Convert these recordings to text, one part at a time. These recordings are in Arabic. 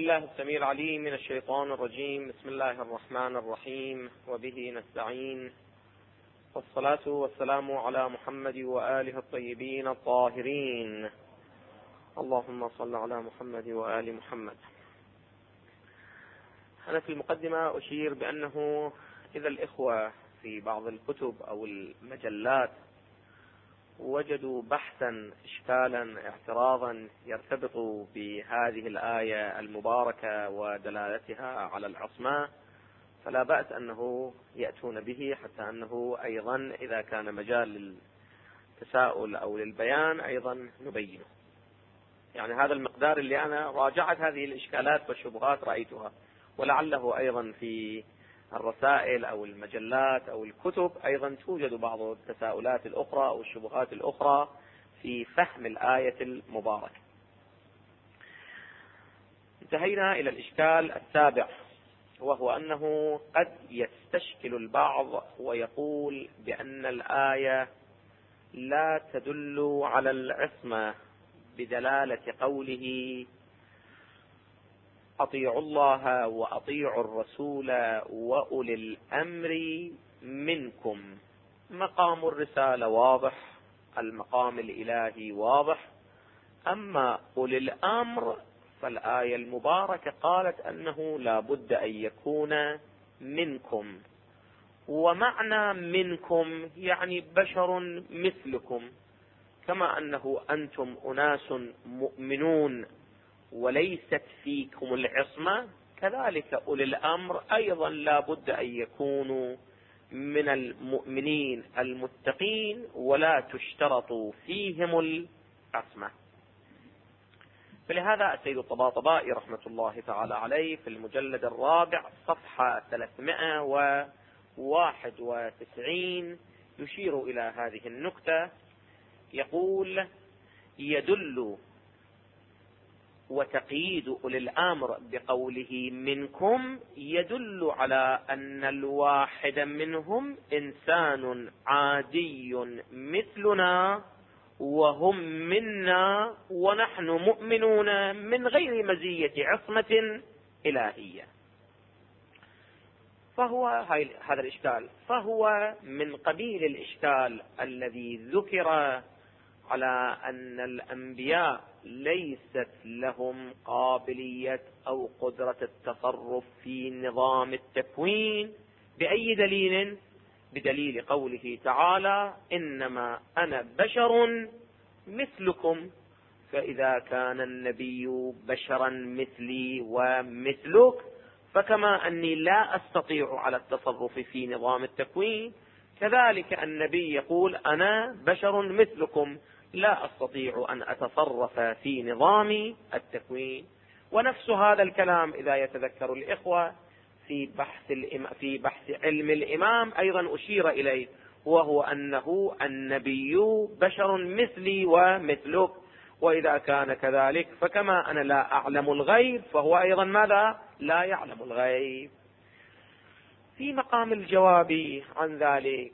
بالله السميع العليم من الشيطان الرجيم. بسم الله الرحمن الرحيم، وبه نستعين، والصلاة والسلام على محمد وآله الطيبين الطاهرين. اللهم صل على محمد وآل محمد. أنا في المقدمة أشير بأنه إذا الإخوة في بعض الكتب أو المجلات وجدوا بحثا إشكالا اعتراضا يرتبط بهذه الآية المباركة ودلالتها على العصمة، فلا بأس أنه يأتون به، حتى أنه أيضا إذا كان مجال للتساؤل أو للبيان أيضا نبينه. يعني هذا المقدار اللي أنا راجعت هذه الإشكالات والشبهات رأيتها، ولعله أيضا في الرسائل أو المجلات أو الكتب أيضا توجد بعض التساؤلات الأخرى أو الشبهات الأخرى في فهم الآية المباركة. انتهينا إلى الإشكال السابع، وهو أنه قد يستشكل البعض ويقول بأن الآية لا تدل على العصمة بدلالة قوله أطيعوا الله وأطيعوا الرسول وأولي الأمر منكم. مقام الرسالة واضح، المقام الإلهي واضح، أما أولي الأمر فالآية المباركة قالت أنه لا بد أن يكون منكم، ومعنى منكم يعني بشر مثلكم، كما أنه أنتم أناس مؤمنون وليست فيكم العصمة، كذلك أولي الأمر أيضا لا بد أن يكونوا من المؤمنين المتقين ولا تشترط فيهم العصمة. فلهذا السيد الطباطبائي رحمة الله تعالى عليه في المجلد الرابع صفحة 391 يشير إلى هذه النكتة، يقول: يدل وتقييد أولي الأمر بقوله منكم يدل على أن الواحد منهم إنسان عادي مثلنا وهم منا ونحن مؤمنون من غير مزية عصمة إلهية. فهو هذا الإشكال فهو من قبيل الإشكال الذي ذكر على أن الأنبياء ليست لهم قابلية أو قدرة التصرف في نظام التكوين. بأي دليل؟ بدليل قوله تعالى: إنما أنا بشر مثلكم. فإذا كان النبي بشرا مثلي ومثلك، فكما أني لا أستطيع على التصرف في نظام التكوين، كذلك النبي يقول: أنا بشر مثلكم لا أستطيع أن أتصرف في نظام التكوين. ونفس هذا الكلام إذا يتذكر الإخوة في بحث علم الإمام أيضا أشير إليه، وهو أنه النبي بشر مثلي ومثلك، وإذا كان كذلك فكما أنا لا أعلم الغيب فهو أيضا ماذا؟ لا يعلم الغيب. في مقام الجواب عن ذلك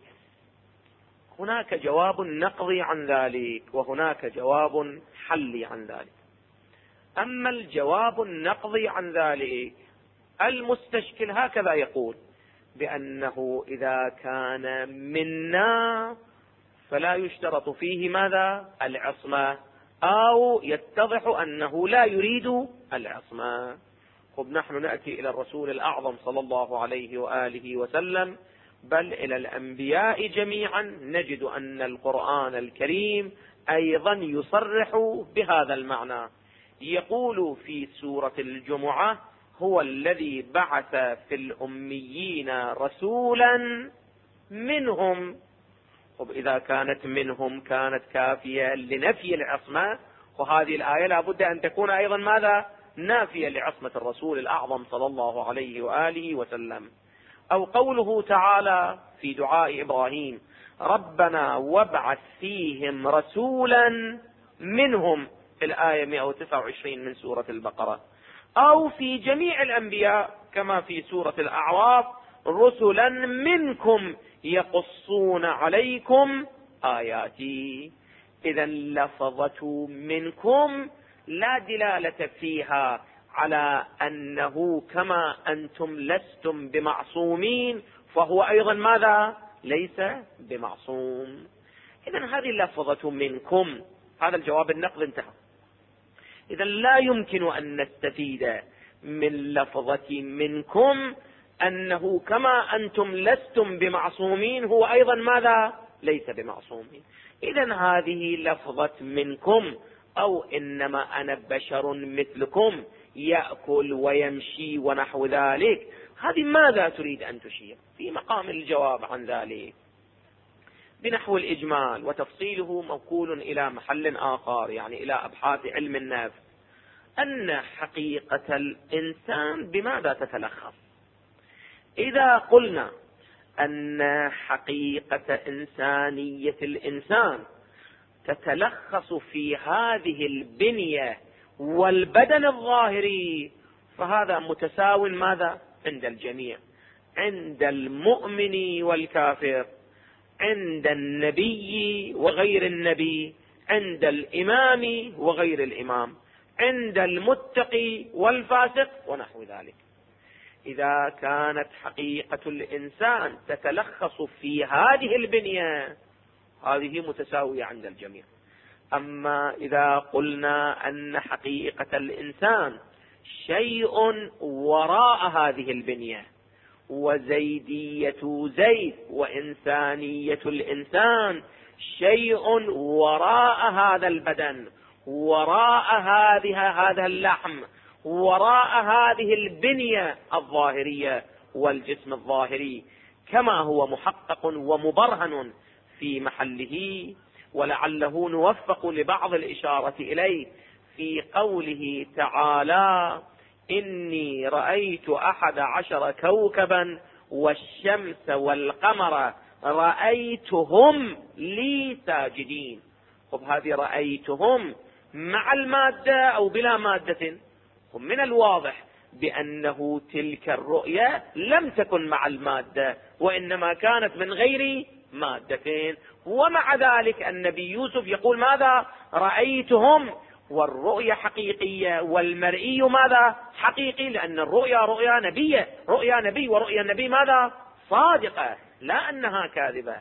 هناك جواب نقضي عن ذلك، وهناك جواب حلي عن ذلك. أما الجواب النقضي عن ذلك، المستشكل هكذا يقول: بأنه إذا كان منا فلا يشترط فيه ماذا؟ العصمة، أو يتضح أنه لا يريد العصمة. نحن نأتي إلى الرسول الأعظم صلى الله عليه وآله وسلم، بل إلى الأنبياء جميعا، نجد أن القرآن الكريم أيضا يصرح بهذا المعنى. يقول في سورة الجمعة: هو الذي بعث في الأميين رسولا منهم. إذا كانت منهم كانت كافية لنفي العصمة، وهذه الآية لا بد أن تكون أيضا ماذا؟ نافية لعصمة الرسول الأعظم صلى الله عليه وآله وسلم. أو قوله تعالى في دعاء إبراهيم: ربنا وابعث فيهم رسولا منهم، في الآية 129 من سورة البقرة. أو في جميع الأنبياء كما في سورة الأعراف: رسلا منكم يقصون عليكم آياتي. إذا لفظة منكم لا دلالة فيها على أنه كما أنتم لستم بمعصومين فهو أيضا ماذا؟ ليس بمعصوم. إذن هذه اللفظة منكم، هذا الجواب النقد انتهى. إذن لا يمكن أن نستفيد من لفظة منكم أنه كما أنتم لستم بمعصومين هو أيضا ماذا؟ ليس بمعصومين. إذن هذه لفظة منكم أو إنما أنا بشر مثلكم يأكل ويمشي ونحو ذلك، هذه ماذا تريد أن تشير في مقام الجواب عن ذلك؟ بنحو الإجمال، وتفصيله موكول إلى محل آخر، يعني إلى أبحاث علم النفس، أن حقيقة الإنسان بماذا تتلخص؟ إذا قلنا أن حقيقة إنسانية الإنسان تتلخص في هذه البنية والبدن الظاهري، فهذا متساو ماذا؟ عند الجميع، عند المؤمن والكافر، عند النبي وغير النبي، عند الإمام وغير الإمام، عند المتقي والفاسق ونحو ذلك. إذا كانت حقيقة الإنسان تتلخص في هذه البنية هذه متساوية عند الجميع. أما إذا قلنا أن حقيقة الإنسان شيء وراء هذه البنية، وزيدية زيد وإنسانية الإنسان شيء وراء هذا البدن، وراء هذا اللحم، وراء هذه البنية الظاهرية والجسم الظاهري، كما هو محقق ومبرهن في محله، ولعله نوفق لبعض الإشارة إليه في قوله تعالى: إني رأيت 11 كوكبا والشمس والقمر رأيتهم لي ساجدين. وبهذه رأيتهم مع المادة أو بلا مادة؟ ومن الواضح بأنه تلك الرؤية لم تكن مع المادة، وإنما كانت من غير مادتين. ومع ذلك النبي يوسف يقول ماذا؟ رأيتهم، والرؤية حقيقية والمرئي ماذا؟ حقيقي، لأن الرؤيا رؤيا نبية، رؤيا نبي، ورؤيا النبي ماذا؟ صادقة، لا أنها كاذبة.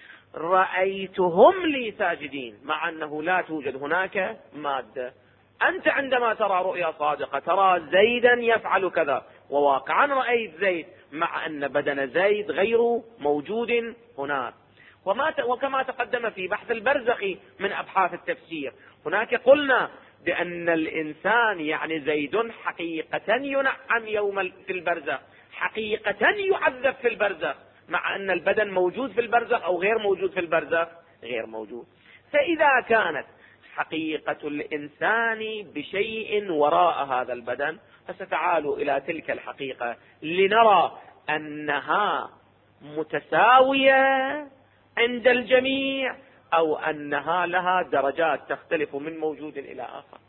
رأيتهم لي ساجدين، مع أنه لا توجد هناك مادة. أنت عندما ترى رؤيا صادقة ترى زيدا يفعل كذا، وواقعا رأيت زيد، مع أن بدن زيد غير موجود هناك. وكما تقدم في بحث البرزخي من أبحاث التفسير، هناك قلنا بأن الإنسان يعني زيد حقيقة ينعم في البرزخ، حقيقة يعذب في البرزخ، مع أن البدن موجود في البرزخ أو غير موجود في البرزخ؟ غير موجود. فإذا كانت حقيقة الإنسان بشيء وراء هذا البدن، فستعالوا إلى تلك الحقيقة لنرى أنها متساوية عند الجميع أو أنها لها درجات تختلف من موجود إلى آخر.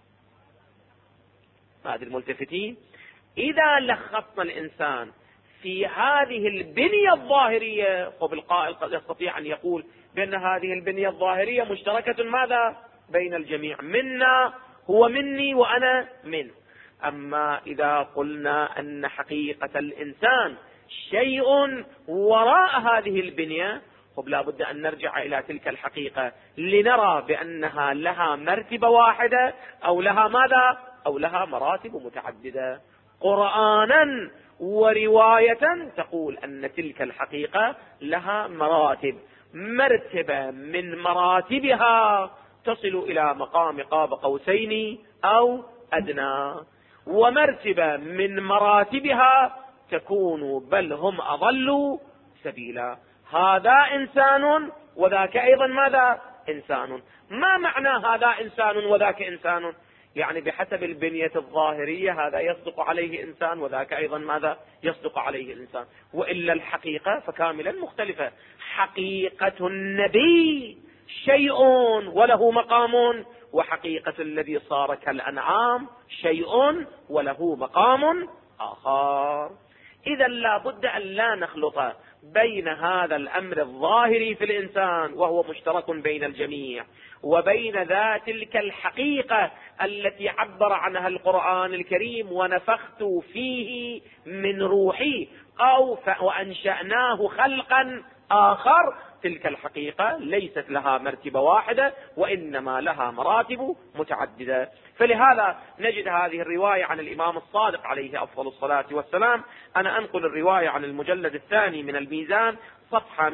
هذه الملتفتين. إذا لخصنا الإنسان في هذه البنية الظاهرية، وبالقائل قد يستطيع أن يقول بأن هذه البنية الظاهرية مشتركة ماذا؟ بين الجميع، منا هو مني وأنا منه. أما إذا قلنا أن حقيقة الإنسان شيء وراء هذه البنية، لا بد أن نرجع إلى تلك الحقيقة لنرى بأنها لها مرتبة واحدة أو لها ماذا؟ أو لها مراتب متعددة. قرآنا ورواية تقول أن تلك الحقيقة لها مراتب، مرتبة من مراتبها تصل إلى مقام قاب قوسين أو أدنى، ومرتبة من مراتبها تكون بل هم أضلوا سبيلا. هذا إنسان وذاك أيضا ماذا؟ إنسان. ما معنى هذا إنسان وذاك إنسان؟ يعني بحسب البنية الظاهرية هذا يصدق عليه إنسان وذاك أيضا ماذا؟ يصدق عليه إنسان. وإلا الحقيقة فكاملا مختلفة. حقيقة النبي شيء وله مقام، وحقيقة الذي صار كالأنعام شيء وله مقام آخر. إذا لا بد أن لا نخلط بين هذا الأمر الظاهري في الإنسان وهو مشترك بين الجميع، وبين ذات تلك الحقيقة التي عبر عنها القرآن الكريم: ونفخت فيه من روحي، أو وأنشأناه خلقا آخر. تلك الحقيقة ليست لها مرتبة واحدة، وإنما لها مراتب متعددة. فلهذا نجد هذه الرواية عن الإمام الصادق عليه أفضل الصلاة والسلام. أنا أنقل الرواية عن المجلد الثاني من الميزان صفحة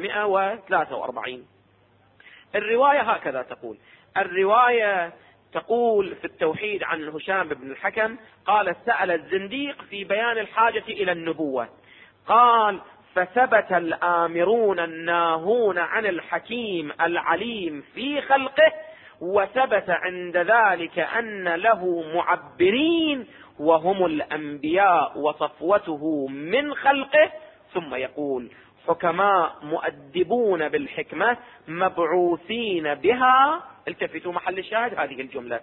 143. الرواية هكذا تقول: الرواية تقول في التوحيد عن هشام بن الحكم قال: سأل الزنديق في بيان الحاجة إلى النبوة، قال: فثبت الآمرون الناهون عن الحكيم العليم في خلقه، وثبت عند ذلك أن له معبرين وهم الأنبياء وصفوته من خلقه. ثم يقول: حكماء مؤدبون بالحكمة مبعوثين بها. التفتوا محل الشاهد هذه الجملة: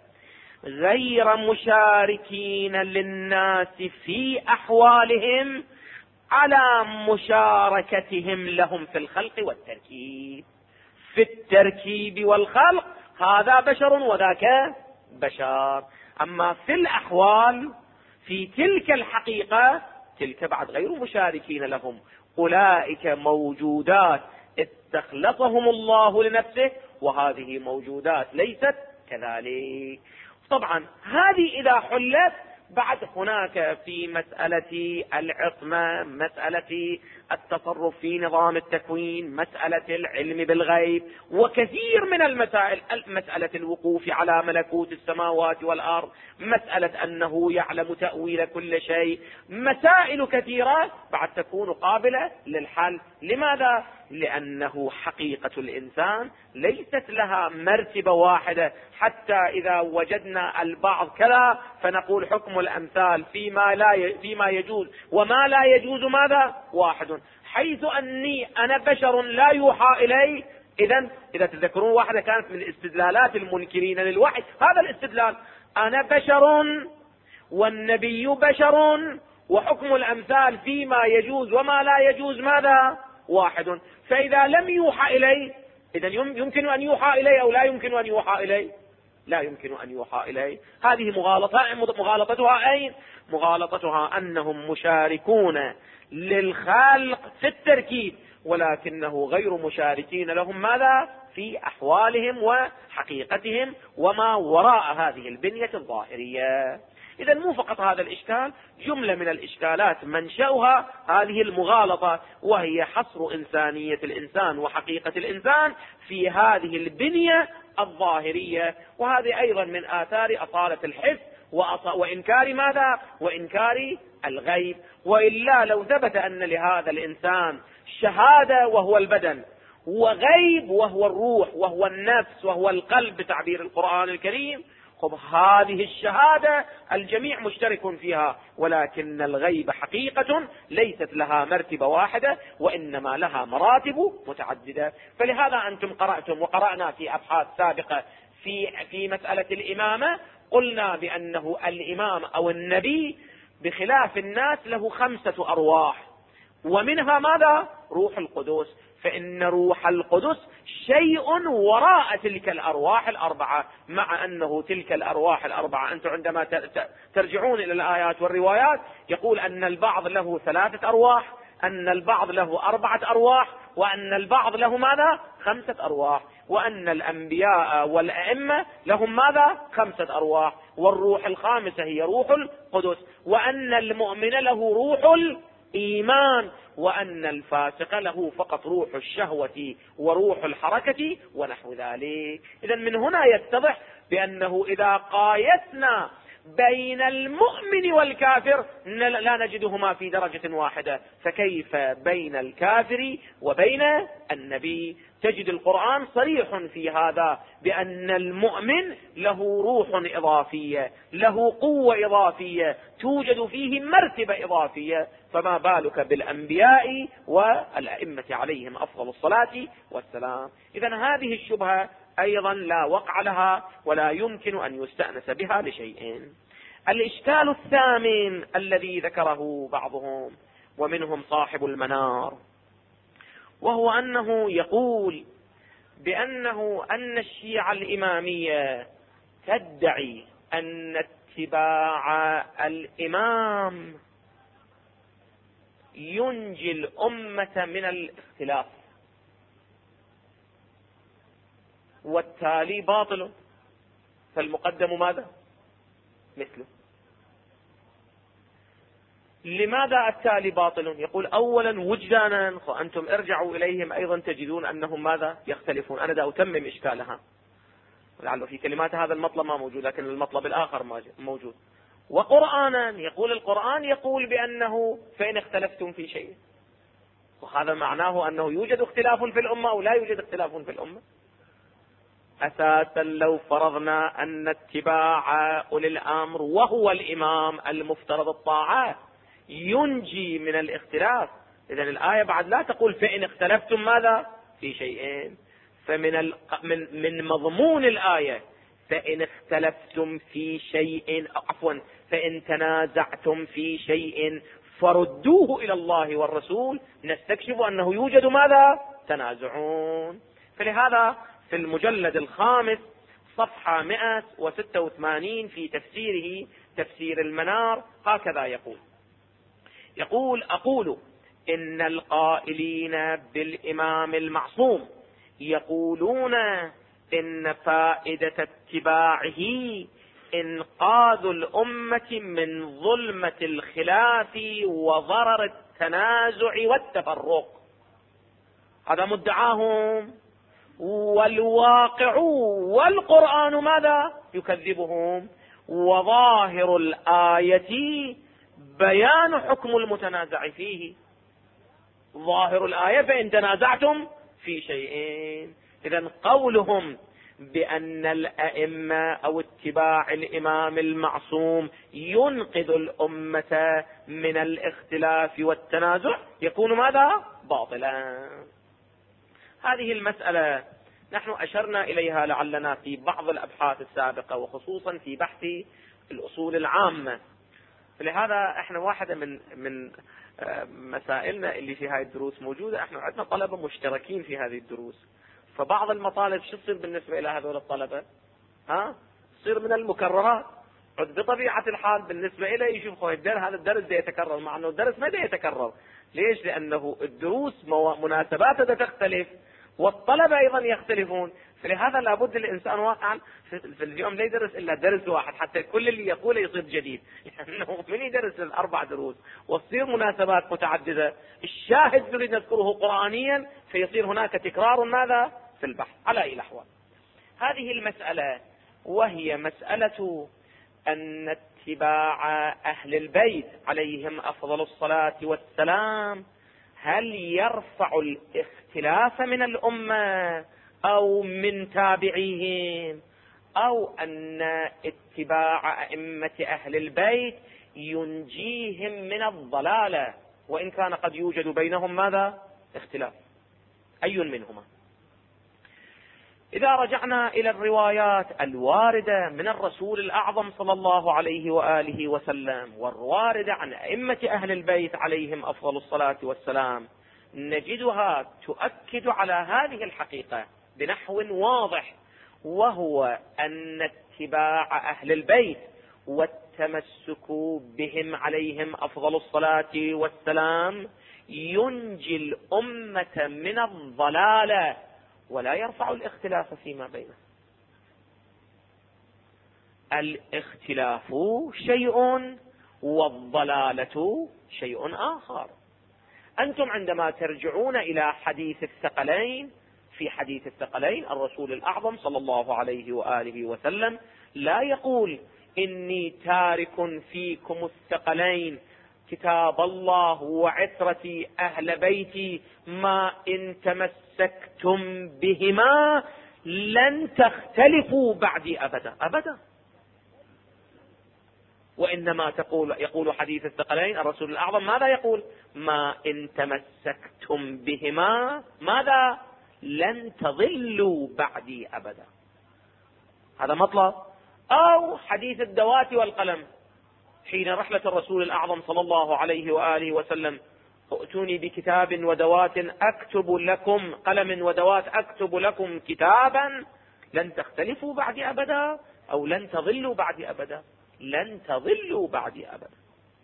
غير مشاركين للناس في أحوالهم على مشاركتهم لهم في الخلق والتركيب. في التركيب والخلق هذا بشر وذاك بشر، أما في الأحوال في تلك الحقيقة تلك بعد غير مشاركين لهم. أولئك موجودات استخلصهم الله لنفسه، وهذه موجودات ليست كذلك. طبعا هذه إذا حلت، بعد هناك في مسألة العصمة، مسألة التصرف في نظام التكوين، مسألة العلم بالغيب، وكثير من المسائل، مسألة الوقوف على ملكوت السماوات والأرض، مسألة أنه يعلم تأويل كل شيء، مسائل كثيرة بعد تكون قابلة للحل. لماذا؟ لأنه حقيقة الإنسان ليست لها مرتبة واحدة، حتى إذا وجدنا البعض كذا فنقول حكم الأمثال فيما يجوز وما لا يجوز ماذا؟ واحد. حيث أني أنا بشر لا يوحى إلي، إذا تذكرون واحدة كانت من الاستدلالات المنكرين للوحي هذا الاستدلال: أنا بشر والنبي بشر، وحكم الأمثال فيما يجوز وما لا يجوز ماذا؟ واحد. فإذا لم يوحى إلي، إذا يمكن أن يوحى إلي أو لا يمكن أن يوحى إلي؟ لا يمكن أن يوحى إلي. هذه مغالطتها أين؟ مغالطتها أنهم مشاركون للخلق في التركيب، ولكنه غير مشاركين لهم ماذا؟ في أحوالهم وحقيقتهم وما وراء هذه البنية الظاهرية. إذا مو فقط هذا الإشكال، جملة من الإشكالات منشأها هذه المغالطة، وهي حصر إنسانية الإنسان وحقيقة الإنسان في هذه البنية الظاهرية. وهذه أيضا من آثار أصالة الحس وإنكار ماذا؟ وإنكار الغيب. وإلا لو ثبت أن لهذا الإنسان شهادة وهو البدن، وغيب وهو الروح وهو النفس وهو القلب بتعبير القرآن الكريم، هذه الشهادة الجميع مشترك فيها، ولكن الغيب حقيقة ليست لها مرتبة واحدة، وإنما لها مراتب متعددة. فلهذا أنتم قرأتم وقرأنا في أبحاث سابقة في مسألة الإمامة، قلنا بأنه الإمام أو النبي بخلاف الناس له 5 أرواح، ومنها ماذا؟ روح القدس. فإن روح القدس شيء وراء تلك الأرواح الأربعة، مع أنه تلك الأرواح الأربعة أنتم عندما ترجعون إلى الآيات والروايات يقول أن البعض له 3 أرواح، أن البعض له 4 أرواح، وأن البعض له ماذا؟ 5 أرواح، وأن الأنبياء والأئمة لهم ماذا؟ 5 أرواح، والروح الخامسة هي روح القدس، وأن المؤمن له روح الإيمان، وأن الفاسق له فقط روح الشهوة وروح الحركة ونحو ذلك. إذن من هنا يتضح بأنه إذا قايسنا بين المؤمن والكافر لا نجدهما في درجة واحدة، فكيف بين الكافر وبين النبي؟ تجد القرآن صريح في هذا بأن المؤمن له روح إضافية، له قوة إضافية، توجد فيه مرتبة إضافية، فما بالك بالأنبياء والأئمة عليهم أفضل الصلاة والسلام. إذن هذه الشبهة أيضا لا وقع لها ولا يمكن أن يستأنس بها لشيء. الإشكال الثامن الذي ذكره بعضهم ومنهم صاحب المنار، وهو أنه يقول أن الشيعة الإمامية تدعي أن اتباع الإمام ينجي الأمة من الاختلاف، والتالي باطل، فالمقدم ماذا؟ مثله. لماذا التالي باطل؟ يقول أولا وجدانا، وأنتم ارجعوا إليهم أيضا تجدون أنهم ماذا؟ يختلفون. أنا دا أتمم إشكالها، لعله في كلمات هذا المطلب ما موجود، لكن المطلب الآخر موجود. وقرآنا، يقول القرآن يقول بأنه فإن اختلفتم في شيء، وهذا معناه أنه يوجد اختلاف في الأمة أو لا يوجد اختلاف في الأمة. أساسا لو فرضنا أن اتباع أولي الأمر وهو الإمام المفترض الطاعة ينجي من الاختلاف، إذن الآية بعد لا تقول فإن اختلفتم ماذا؟ في شيئين. من مضمون الآية فإن اختلفتم في شيء، فإن تنازعتم في شيء فردوه إلى الله والرسول، نستكشف أنه يوجد ماذا؟ تنازعون. فلهذا في المجلد الخامس صفحة 186 في تفسيره تفسير المنار هكذا يقول أقول إن القائلين بالإمام المعصوم يقولون إن فائدة اتباعه إنقاذ الأمة من ظلمة الخلاف وضرر التنازع والتفرق. هذا مدعاهم، والواقع والقرآن ماذا؟ يكذبهم. وظاهر الآية بيان حكم المتنازع فيه. ظاهر الآية فإن تنازعتم في شيئين. إذن قولهم بأن الأئمة أو اتباع الإمام المعصوم ينقذ الأمة من الاختلاف والتنازع يكون ماذا؟ باطلا. هذه المسألة نحن أشرنا إليها لعلنا في بعض الأبحاث السابقة، وخصوصا في بحث الأصول العامة. فلهذا احنا واحدة من مسائلنا اللي في هذه الدروس موجودة، احنا عندنا طلبة مشتركين في هذه الدروس، فبعض المطالب شو تصير بالنسبة إلى هذول الطلبة؟ تصير من المكررات. بطبيعة الحال بالنسبة إليه يشوف هذا الدرس ده يتكرر، مع أنه الدرس ما ده يتكرر. ليش؟ لأنه الدروس مناسباتها تختلف، والطلبة أيضا يختلفون. فلهذا لابد الإنسان واقعا في اليوم لا يدرس إلا درس واحد حتى كل اللي يقوله يصير جديد، لأنه من يدرس الأربع دروس وتصير مناسبات متعددة. الشاهد نريد نذكره قرآنيا فيصير هناك تكرار ماذا؟ في البحث. على أي الأحوال هذه المسألة، وهي مسألة أن اتباع أهل البيت عليهم أفضل الصلاة والسلام هل يرفع الاختلاف من الأمة أو من تابعيهم، أو أن اتباع أئمة أهل البيت ينجيهم من الضلالة، وإن كان قد يوجد بينهم ماذا؟ اختلاف. أي منهما؟ إذا رجعنا إلى الروايات الواردة من الرسول الأعظم صلى الله عليه وآله وسلم، والواردة عن أئمة أهل البيت عليهم أفضل الصلاة والسلام، نجدها تؤكد على هذه الحقيقة بنحو واضح، وهو أن اتباع أهل البيت والتمسك بهم عليهم أفضل الصلاة والسلام ينجي الأمة من الضلالة ولا يرفع الاختلاف فيما بينه. الاختلاف شيء والضلالة شيء آخر. أنتم عندما ترجعون إلى حديث الثقلين، في حديث الثقلين الرسول الأعظم صلى الله عليه وآله وسلم لا يقول إني تارك فيكم الثقلين كتاب الله وعترتي أهل بيتي ما إن تمسكتم بهما لن تختلفوا بعدي أبدا أبدا. وإنما يقول حديث الثقلين الرسول الأعظم ماذا يقول؟ ما إن تمسكتم بهما ماذا؟ لن تضلوا بعدي أبدا. هذا مطلب. أو حديث الدوات والقلم، حين رحلة الرسول الأعظم صلى الله عليه وآله وسلم ائتوني بكتاب ودوات أكتب لكم، قلم ودوات أكتب لكم كتابا لن تختلفوا بعد أبدا، أو لن تضلوا بعد أبدا، لن تضلوا بعد أبدا.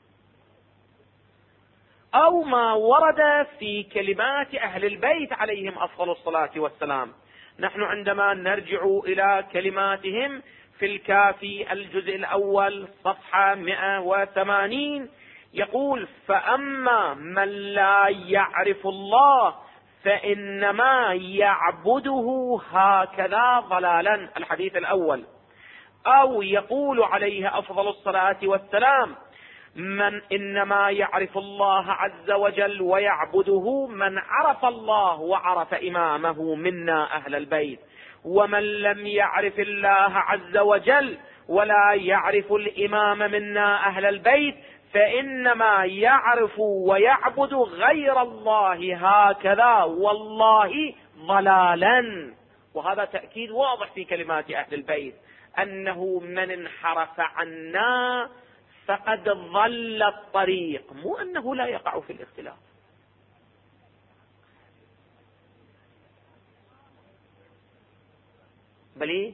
أو ما ورد في كلمات أهل البيت عليهم أفضل الصلاة والسلام. نحن عندما نرجع إلى كلماتهم في الكافي الجزء الأول صفحة 180 يقول: فأما من لا يعرف الله فإنما يعبده هكذا ضلالا، الحديث الأول. أو يقول عليه أفضل الصلاة والسلام: من إنما يعرف الله عز وجل ويعبده من عرف الله وعرف إمامه منا أهل البيت، ومن لم يعرف الله عز وجل ولا يعرف الإمام منا أهل البيت فإنما يعرف ويعبد غير الله هكذا والله ضلالا. وهذا تأكيد واضح في كلمات أهل البيت أنه من انحرف عنا فقد ضل الطريق، مو أنه لا يقع في الاختلاف. بل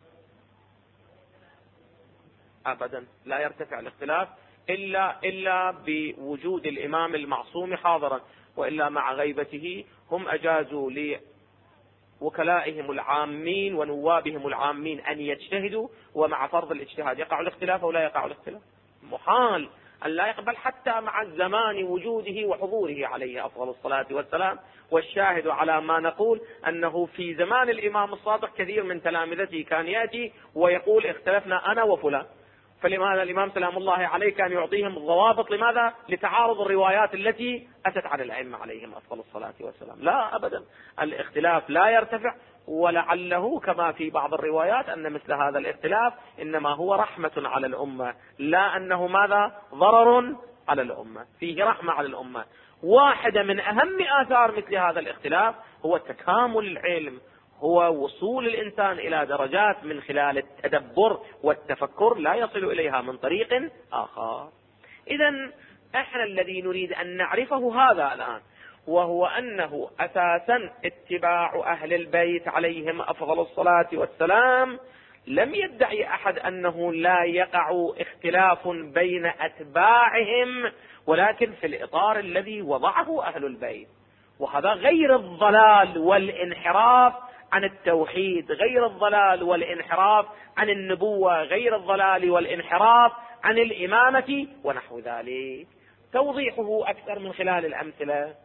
أبدا لا يرتفع الاختلاف إلا بوجود الإمام المعصوم حاضرا، وإلا مع غيبته هم أجازوا لوكلائهم العامين ونوابهم العامين أن يجتهدوا، ومع فرض الاجتهاد يقع الاختلاف أو لا يقع الاختلاف. محال أن لا يقبل حتى مع الزمان وجوده وحضوره عليه أفضل الصلاة والسلام. والشاهد على ما نقول أنه في زمان الإمام الصادق كثير من تلامذته كان يأتي ويقول: اختلفنا أنا وفلان، فلماذا الإمام سلام الله عليه كان يعطيهم الضوابط؟ لماذا؟ لتعارض الروايات التي أتت عن الأئمة عليهم أفضل الصلاة والسلام. لا أبدا، الاختلاف لا يرتفع، ولعله كما في بعض الروايات أن مثل هذا الاختلاف إنما هو رحمة على الأمة، لا أنه ماذا؟ ضرر على الأمة، فيه رحمة على الأمة. واحدة من أهم آثار مثل هذا الاختلاف هو تكامل العلم، هو وصول الإنسان إلى درجات من خلال التدبر والتفكر لا يصل إليها من طريق آخر. إذن احنا الذي نريد أن نعرفه هذا الآن، وهو أنه أساسا اتباع أهل البيت عليهم أفضل الصلاة والسلام لم يدعي أحد أنه لا يقع اختلاف بين أتباعهم، ولكن في الإطار الذي وضعه أهل البيت، وهذا غير الضلال والانحراف عن التوحيد، غير الضلال والانحراف عن النبوة، غير الضلال والانحراف عن الإمامة ونحو ذلك. توضيحه أكثر من خلال الأمثلة.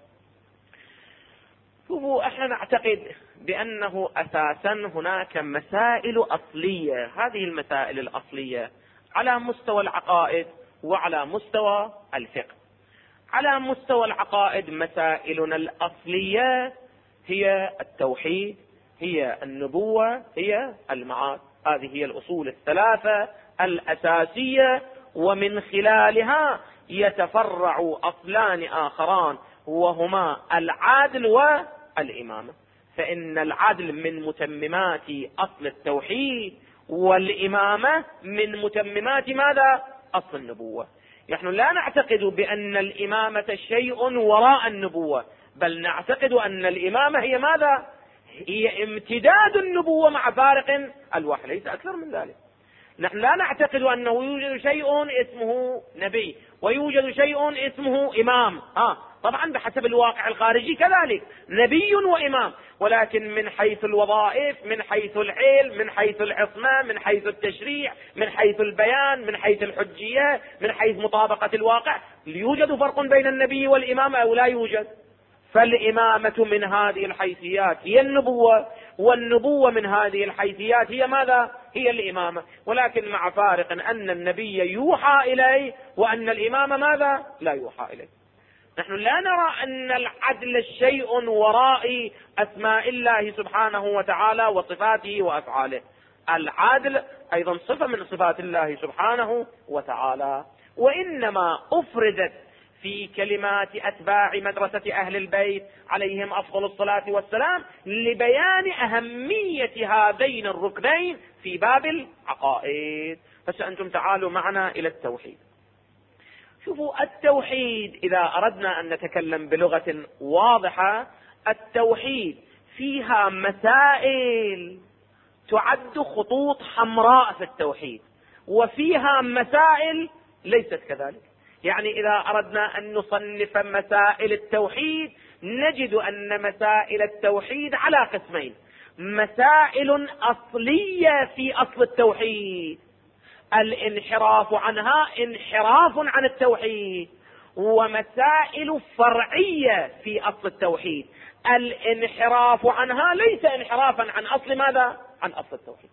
شوفوا، احنا نعتقد بأنه أساسا هناك مسائل أصلية، هذه المسائل الأصلية على مستوى العقائد وعلى مستوى الفقه. على مستوى العقائد مسائلنا الأصلية هي التوحيد، هي النبوة، هي المعاد. هذه هي الأصول الثلاثة الأساسية، ومن خلالها يتفرع أصلان آخران وهما العدل والإمامة. فإن العدل من متممات أصل التوحيد، والإمامة من متممات ماذا؟ أصل النبوة. نحن لا نعتقد بأن الإمامة شيء وراء النبوة، بل نعتقد أن الإمامة هي ماذا؟ هي امتداد النبوة مع فارق الوحي، ليس أكثر من ذلك. نحن لا نعتقد أنه يوجد شيء اسمه نبي ويوجد شيء اسمه إمام، طبعا بحسب الواقع الخارجي كذلك نبي وإمام، ولكن من حيث الوظائف، من حيث العلم، من حيث العصمة، من حيث التشريع، من حيث البيان، من حيث الحجية، من حيث مطابقة الواقع، يوجد فرق بين النبي والإمام أو لا يوجد؟ فالإمامة من هذه الحيثيات هي النبوة، والنبوة من هذه الحيثيات هي ماذا؟ هي الإمامة، ولكن مع فارق أن النبي يوحى إليه وأن الإمام ماذا؟ لا يوحى إليه. نحن لا نرى أن العدل شيء وراء أسماء الله سبحانه وتعالى وصفاته وأفعاله. العدل أيضا صفة من صفات الله سبحانه وتعالى، وإنما أفردت في كلمات أتباع مدرسة أهل البيت عليهم أفضل الصلاة والسلام لبيان أهمية هذين الركنين في باب العقائد. فأنتم تعالوا معنا إلى التوحيد. شوفوا التوحيد إذا أردنا أن نتكلم بلغة واضحة، التوحيد فيها مسائل تعد خطوط حمراء في التوحيد، وفيها مسائل ليست كذلك. يعني إذا أردنا أن نصنف مسائل التوحيد نجد أن مسائل التوحيد على قسمين: مسائل أصلية في أصل التوحيد الانحراف عنها انحراف عن التوحيد، ومسائل فرعية في أصل التوحيد الانحراف عنها ليس انحرافا عن أصل ماذا؟ عن أصل التوحيد.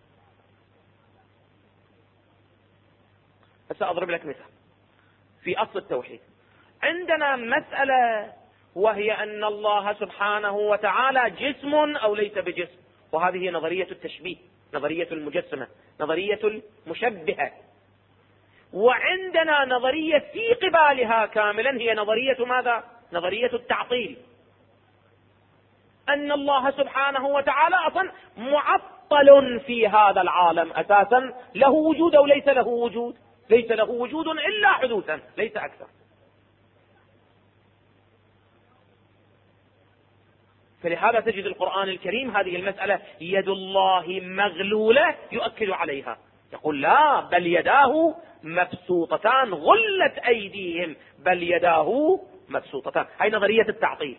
سأضرب لك مثال. في أصل التوحيد عندنا مسألة، وهي أن الله سبحانه وتعالى جسم أو ليس بجسم، وهذه نظرية التشبيه، نظرية المجسمة، نظرية المشبهة. وعندنا نظرية في قبالها كاملا هي نظرية ماذا؟ نظرية التعطيل، أن الله سبحانه وتعالى أصلا معطل في هذا العالم أساسا، له وجود أو ليس له وجود؟ ليس له وجود إلا حدوثا، ليس أكثر. فلهذا تجد القرآن الكريم هذه المسألة يد الله مغلولة يؤكد عليها، يقول لا، بل يداه مبسوطتان، غلت أيديهم بل يداه مبسوطتان. هاي نظرية التعطيل.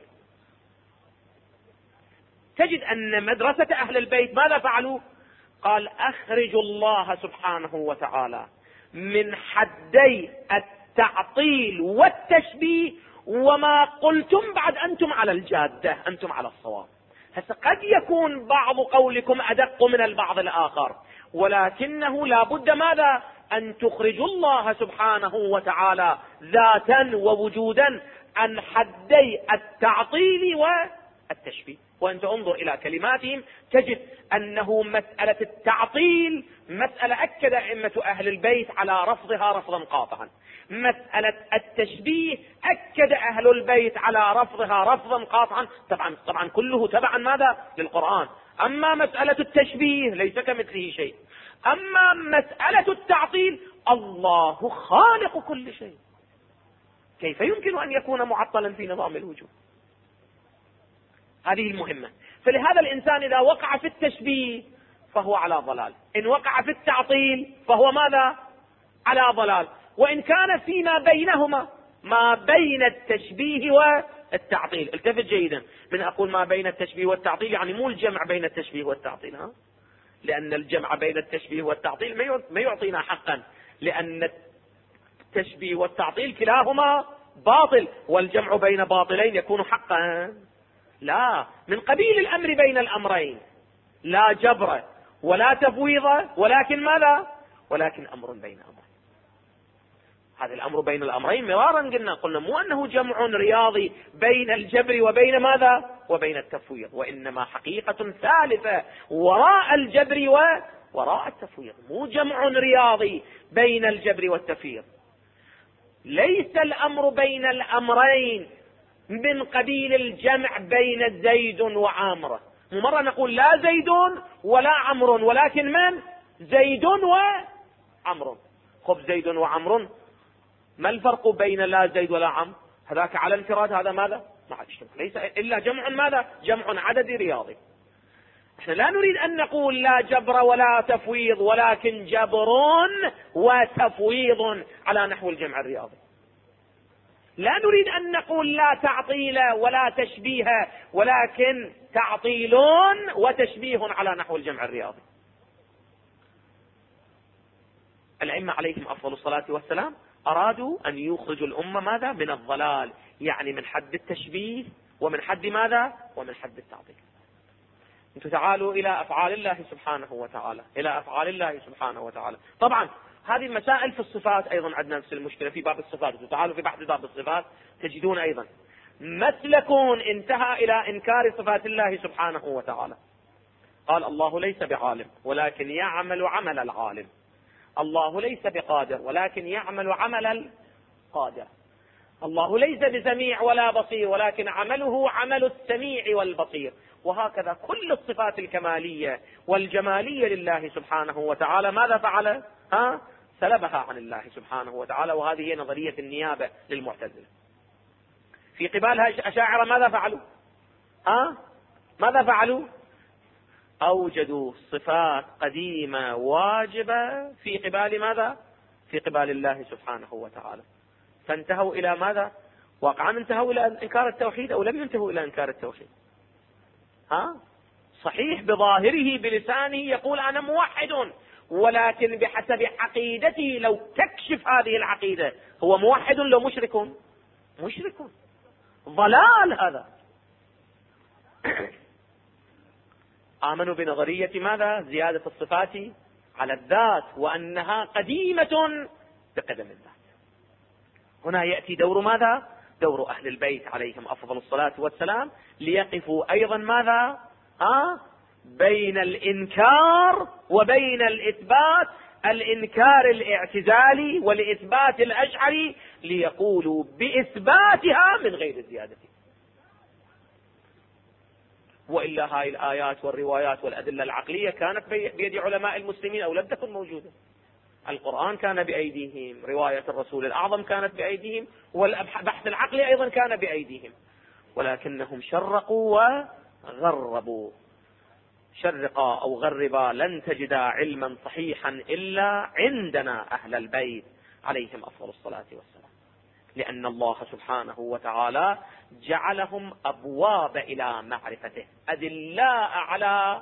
تجد أن مدرسة أهل البيت ماذا فعلوا؟ قال أخرجوا الله سبحانه وتعالى من حدي التعطيل والتشبيه، وما قلتم بعد أنتم على الجادة، أنتم على الصواب. هسه قد يكون بعض قولكم أدق من البعض الآخر، ولكنه لا بد ماذا؟ أن تخرجوا الله سبحانه وتعالى ذاتا ووجودا عن حدي التعطيل والتشبيه. وأنت انظر إلى كلماتهم تجد أنه مسألة التعطيل مسألة أكد أئمة أهل البيت على رفضها رفضا قاطعا، مسألة التشبيه أكد أهل البيت على رفضها رفضا قاطعا، طبعا كله تبعا ماذا؟ للقرآن. أما مسألة التشبيه ليس كمثله شيء. أما مسألة التعطيل الله خالق كل شيء، كيف يمكن أن يكون معطلا في نظام الوجود؟ هذه المهمة. فلهذا الإنسان إذا وقع في التشبيه فهو على ضلال، إن وقع في التعطيل فهو ماذا؟ على ضلال. وإن كان فيما بينهما، ما بين التشبيه والتعطيل، التفت جيدا، من أقول ما بين التشبيه والتعطيل يعني مو الجمع بين التشبيه والتعطيل، لأن الجمع بين التشبيه والتعطيل ما يعطينا حقا، لأن التشبيه والتعطيل كلاهما باطل، والجمع بين باطلين يكون حقا. لا، من قبيل الأمر بين الأمرين، لا جبر ولا تفويض، ولكن ماذا؟ ولكن أمر بين أمرين. هذا الأمر بين الأمرين مرارا قلنا مو أنه جمع رياضي بين الجبر وبين ماذا؟ وبين التفويض، وإنما حقيقة ثالثة وراء الجبر وراء التفويض، مو جمع رياضي بين الجبر والتفويض. ليس الأمر بين الأمرين من قبيل الجمع بين زيد وعمرو. مرة نقول لا زيد ولا عمرو، ولكن من؟ زيد وعمرو. خب زيد وعمرو، ما الفرق بين لا زيد ولا عمرو؟ هذاك على انفراد، هذا ماذا؟ مع الاجتماع، ليس إلا جمع ماذا؟ جمع عددي رياضي. احنا لا نريد أن نقول لا جبر ولا تفويض، ولكن جبر وتفويض على نحو الجمع الرياضي. لا نريد أن نقول لا تعطيل ولا تشبيه، ولكن تعطيل وتشبيه على نحو الجمع الرياضي. الأئمة عليهم أفضل الصلاة والسلام أرادوا أن يخرجوا الأمة ماذا؟ من الضلال، يعني من حد التشبيه ومن حد ماذا؟ ومن حد التعطيل. انتم تعالوا إلى أفعال الله سبحانه وتعالى، إلى أفعال الله سبحانه وتعالى. طبعا هذه مسائل في الصفات أيضا عندنا نفس المشكلة في باب الصفات. تعالوا في بحث باب الصفات تجدون أيضا مسلكون انتهى إلى إنكار صفات الله سبحانه وتعالى. قال الله ليس بعالم ولكن يعمل عمل العالم، الله ليس بقادر ولكن يعمل عمل القادر، الله ليس بسميع ولا بصير ولكن عمله عمل السميع والبصير. وهكذا كل الصفات الكمالية والجمالية لله سبحانه وتعالى ماذا فعل؟ سلبها عن الله سبحانه وتعالى، وهذه هي نظرية النيابة للمعتزلة. في قبالها الأشاعرة ماذا فعلوا؟ ماذا فعلوا؟ أوجدوا صفات قديمة واجبة في قبال ماذا؟ في قبال الله سبحانه وتعالى، فانتهوا إلى ماذا؟ واقعا انتهوا إلى إنكار التوحيد أو لم ينتهوا إلى إنكار التوحيد؟ صحيح بظاهره بلسانه يقول أنا موحد، ولكن بحسب عقيدته لو تكشف هذه العقيدة هو موحد لو مشرك؟ مشرك، ضلال هذا. آمنوا بنظرية ماذا؟ زيادة الصفات على الذات، وأنها قديمة بقدم الذات. هنا يأتي دور ماذا؟ دور أهل البيت عليهم أفضل الصلاة والسلام، ليقفوا أيضا ماذا؟ بين الإنكار وبين الإثبات، الإنكار الاعتزالي والإثبات الأشعري، ليقولوا بإثباتها من غير زيادة. وإلا هاي الآيات والروايات والأدلة العقلية كانت بيد علماء المسلمين أو لم تكن موجودة. القرآن كان بأيديهم، رواية الرسول الأعظم كانت بأيديهم، والبحث العقلي أيضا كان بأيديهم، ولكنهم شرقوا وغربوا. شرقا أو غربا لن تجد علما صحيحا إلا عندنا أهل البيت عليهم أفضل الصلاة والسلام، لأن الله سبحانه وتعالى جعلهم أبواب إلى معرفته، أدلاء على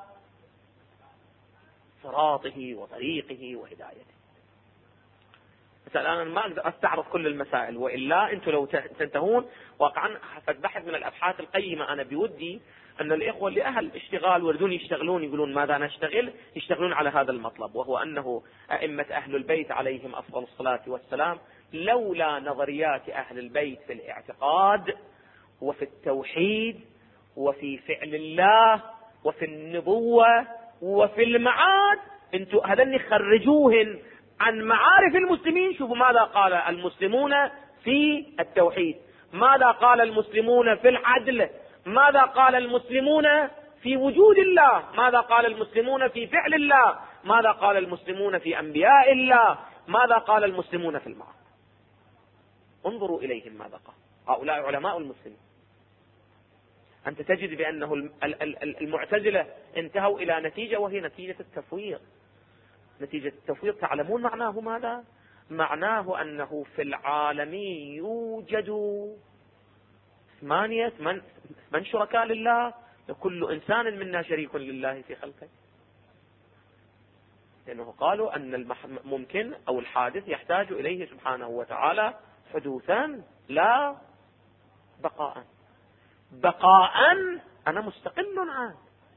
صراطه وطريقه وهدايته. الآن ما أقدر أستعرض كل المسائل، وإلا أنتم لو تنتهون واقعا بحث من الأبحاث القيمة. أنا بودي أن الإخوة اللي أهل اشتغال ويردون يشتغلون يقولون ماذا نشتغل، يشتغلون على هذا المطلب، وهو أنه أئمة أهل البيت عليهم أفضل الصلاة والسلام لولا نظريات أهل البيت في الاعتقاد وفي التوحيد وفي فعل الله وفي النبوة وفي المعاد، انتم هذني خرجوهن عن معارف المسلمين. شوفوا ماذا قال المسلمون في التوحيد، ماذا قال المسلمون في العدل، ماذا قال المسلمون في وجود الله، ماذا قال المسلمون في فعل الله، ماذا قال المسلمون في أنبياء الله، ماذا قال المسلمون في المعاد. انظروا إليهم ماذا قال هؤلاء علماء المسلمين. أنت تجد بأنه المعتزلة انتهوا إلى نتيجة، وهي نتيجة التفويض. نتيجة التفويض تعلمون معناه ماذا؟ معناه أنه في العالم يوجد 8 من شركاء لله، وكل إنسان منا شريك لله في خلقه. لأنه قالوا أن الممكن أو الحادث يحتاج إليه سبحانه وتعالى حدوثا لا بقاء. بقاء أنا مستقل عنه،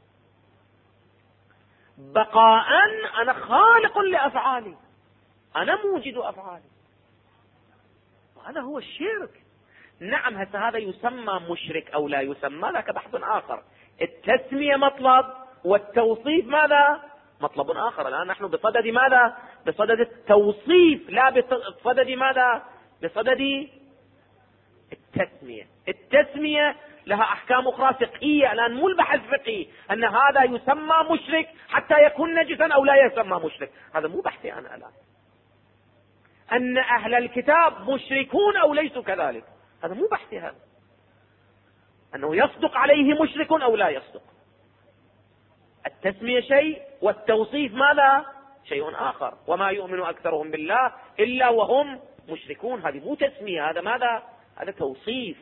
بقاء أنا خالق لأفعالي، أنا موجد أفعالي، وهذا هو الشرك. نعم هذا يسمى مشرك أو لا يسمى، ذاك بحث آخر. التسمية مطلب والتوصيف ماذا؟ مطلب آخر. الآن نحن بصدد ماذا؟ بصدد التوصيف، لا بصدد ماذا؟ بصدد التسمية. التسمية لها أحكام أخرى فقهية، الآن مو البحث فقهي أن هذا يسمى مشرك حتى يكون نجسا أو لا يسمى مشرك، هذا مو بحثي أنا الآن. أن أهل الكتاب مشركون أو ليسوا كذلك، هذا مو بحثي. هذا أنه يصدق عليه مشرك أو لا يصدق. التسمية شيء والتوصيف ماذا؟ شيء آخر. وما يؤمن أكثرهم بالله إلا وهم مشركون، هذه مو تسمية، هذا ماذا؟ هذا توصيف.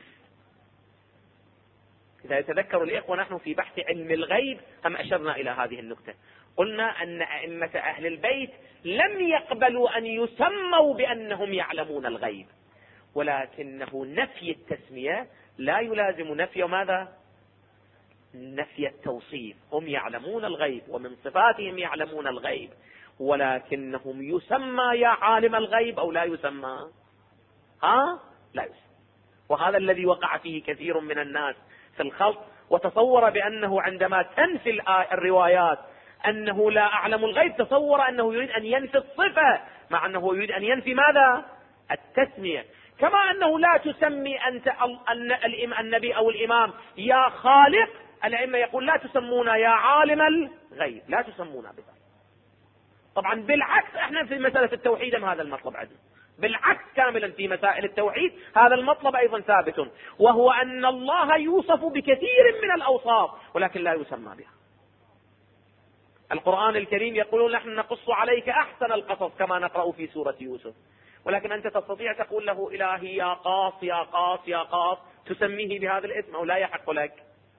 إذا يتذكر الإخوة نحن في بحث علم الغيب هم أشرنا إلى هذه النقطة، قلنا أن أئمة أهل البيت لم يقبلوا أن يسموا بأنهم يعلمون الغيب، ولكنه نفي التسمية لا يلازم نفي ماذا؟ نفي التوصيف. هم يعلمون الغيب ومن صفاتهم يعلمون الغيب، ولكنهم يسمى يا عالم الغيب أو لا يسمى؟ لا يسمى. وهذا الذي وقع فيه كثير من الناس في الخلط، وتصور بأنه عندما تنفي الروايات أنه لا أعلم الغيب تصور أنه يريد أن ينفي الصفة، مع أنه يريد أن ينفي ماذا؟ التسمية. كما أنه لا تسمي أنت النبي أو الإمام يا خالق، الأئمة يقول لا تسمونا يا عالم الغيب، لا تسمونا بذلك. طبعا بالعكس احنا في مسألة التوحيد هذا المطلب عندنا، بالعكس كاملا في مسائل التوحيد هذا المطلب أيضا ثابت، وهو أن الله يوصف بكثير من الأوصاف ولكن لا يسمى بها. القرآن الكريم يقول نحن نقص عليك أحسن القصص كما نقرأ في سورة يوسف، ولكن أنت تستطيع تقول له إلهي يا قاص يا قاص يا قاص، تسميه بهذا الاسم أو لا يحق لك؟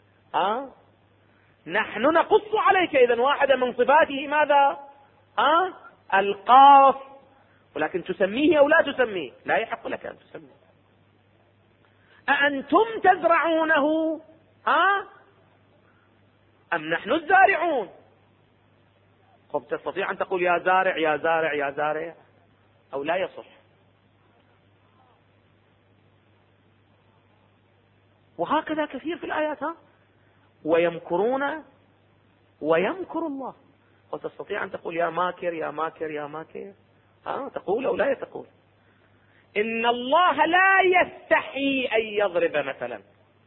نحن نقص عليك، إذن واحدة من صفاته ماذا؟ القاص، ولكن تسميه أو لا تسميه؟ لا يحق لك أن تسميه. أأنتم تزرعونه أم نحن الزارعون؟ طب تستطيع أن تقول يا زارع يا زارع يا زارع أو لا يصح؟ وهكذا كثير في الآيات، ويمكرون ويمكر الله، وتستطيع أن تقول يا ماكر يا ماكر يا ماكر، تقول أو لا تقول؟ إن الله لا يستحي أن يضرب مثلا،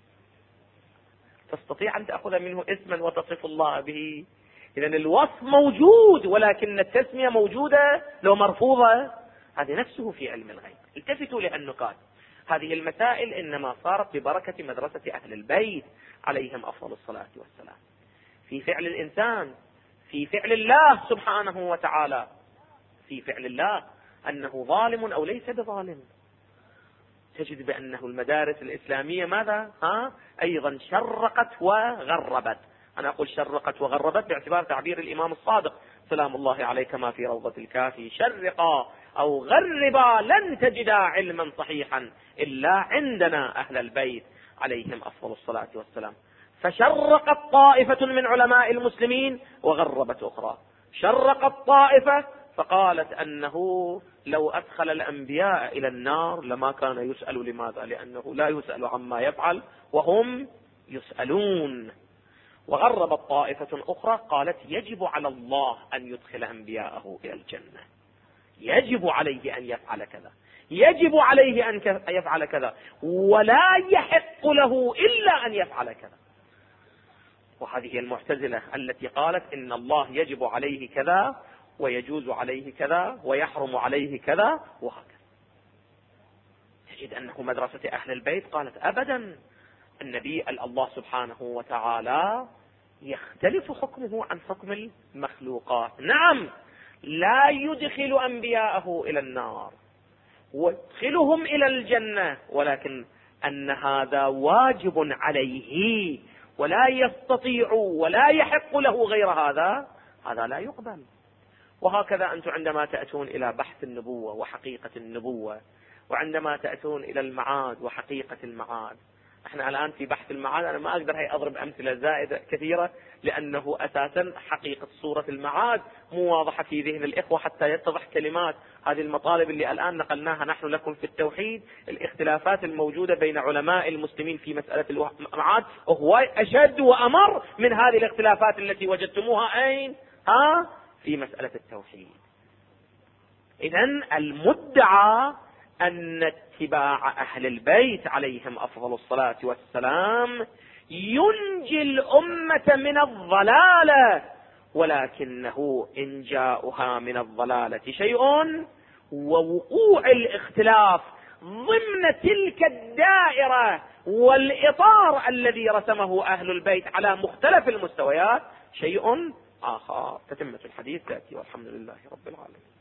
تستطيع أن تأخذ منه اسما وتصف الله به؟ إذن الوصف موجود ولكن التسمية موجودة لو مرفوضة. هذه نفسه في علم الغيب. التفتوا للنقاط، هذه المسائل إنما صارت ببركة مدرسة أهل البيت عليهم أفضل الصلاة والسلام، في فعل الإنسان، في فعل الله سبحانه وتعالى، في فعل الله أنه ظالم أو ليس بظالم. تجد بأنه المدارس الإسلامية ماذا؟ أيضا شرقت وغربت. أنا أقول شرقت وغربت باعتبار تعبير الإمام الصادق سلام الله عليه كما في روضة الكافي: شرقا أو غربا لن تجدا علما صحيحا إلا عندنا أهل البيت عليهم أفضل الصلاة والسلام. فشرقت طائفة من علماء المسلمين وغربت أخرى. شرقت طائفة فقالت أنه لو أدخل الأنبياء إلى النار لما كان يسأل. لماذا؟ لأنه لا يسأل عما يفعل وهم يسألون. وغربت طائفة أخرى قالت يجب على الله أن يدخل أنبياءه إلى الجنة، يجب عليه أن يفعل كذا، يجب عليه أن يفعل كذا، ولا يحق له إلا أن يفعل كذا. وهذه المعتزلة التي قالت إن الله يجب عليه كذا ويجوز عليه كذا ويحرم عليه كذا وهكذا. تجد أنه مدرسة أهل البيت قالت أبدا، النبي الله سبحانه وتعالى يختلف حكمه عن حكم المخلوقات. نعم، لا يدخل أنبياءه إلى النار ويدخلهم إلى الجنة، ولكن أن هذا واجب عليه ولا يستطيع ولا يحق له غير هذا، هذا لا يقبل. وهكذا أنتم عندما تأتون إلى بحث النبوة وحقيقة النبوة، وعندما تأتون إلى المعاد وحقيقة المعاد، احنا الآن في بحث المعاد أنا ما أقدر أضرب أمثلة زائدة كثيرة لأنه أساسا حقيقة صورة المعاد مو واضحة في ذهن الإخوة حتى يتضح كلمات هذه المطالب اللي الآن نقلناها نحن لكم في التوحيد. الاختلافات الموجودة بين علماء المسلمين في مسألة المعاد هو أشد وأمر من هذه الاختلافات التي وجدتموها أين؟ في مسألة التوحيد. إذن المدعى أن اتباع أهل البيت عليهم أفضل الصلاة والسلام ينجي الأمة من الضلالة، ولكنه إنجاؤها من الضلالة شيء، ووقوع الاختلاف ضمن تلك الدائرة والإطار الذي رسمه أهل البيت على مختلف المستويات شيء آخر. تتمة الحديث تأتي، والحمد لله رب العالمين.